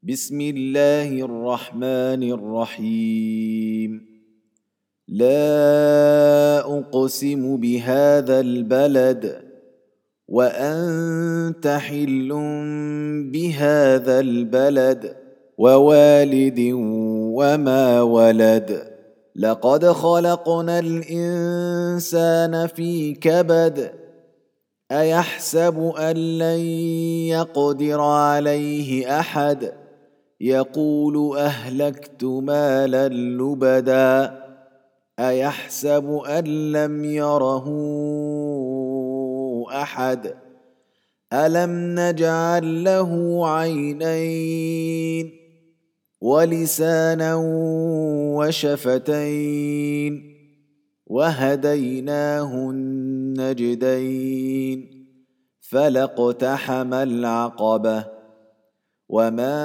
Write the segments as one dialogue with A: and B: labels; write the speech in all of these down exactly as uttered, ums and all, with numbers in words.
A: بسم الله الرحمن الرحيم. لا أقسم بهذا البلد وأنت حل بهذا البلد ووالد وما ولد. لقد خلقنا الإنسان في كبد أيحسب أن لن يقدر عليه أحد يقول أهلكت مالا لبدا أيحسب أن لم يره أحد ألم نجعل له عينين ولسانا وشفتين وهديناه النجدين فلاقتحم العقبة وما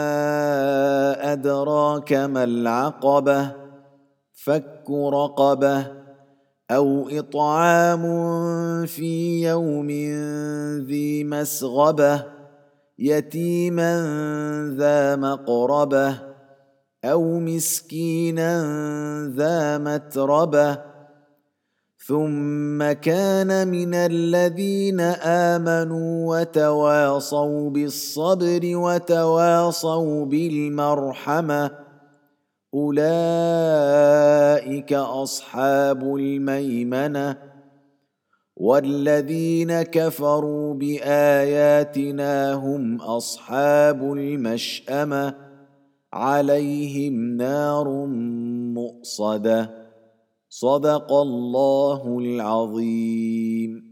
A: أدراك ما العقبة فك رقبة أو إطعام في يوم ذي مسغبة يتيما ذا مقربة أو مسكينا ذا متربة ثم كان من الذين آمنوا وتواصوا بالصبر وتواصوا بالمرحمة أولئك أصحاب الميمنة والذين كفروا بآياتنا هم أصحاب المشأمة عليهم نار مؤصدة. صدق الله العظيم.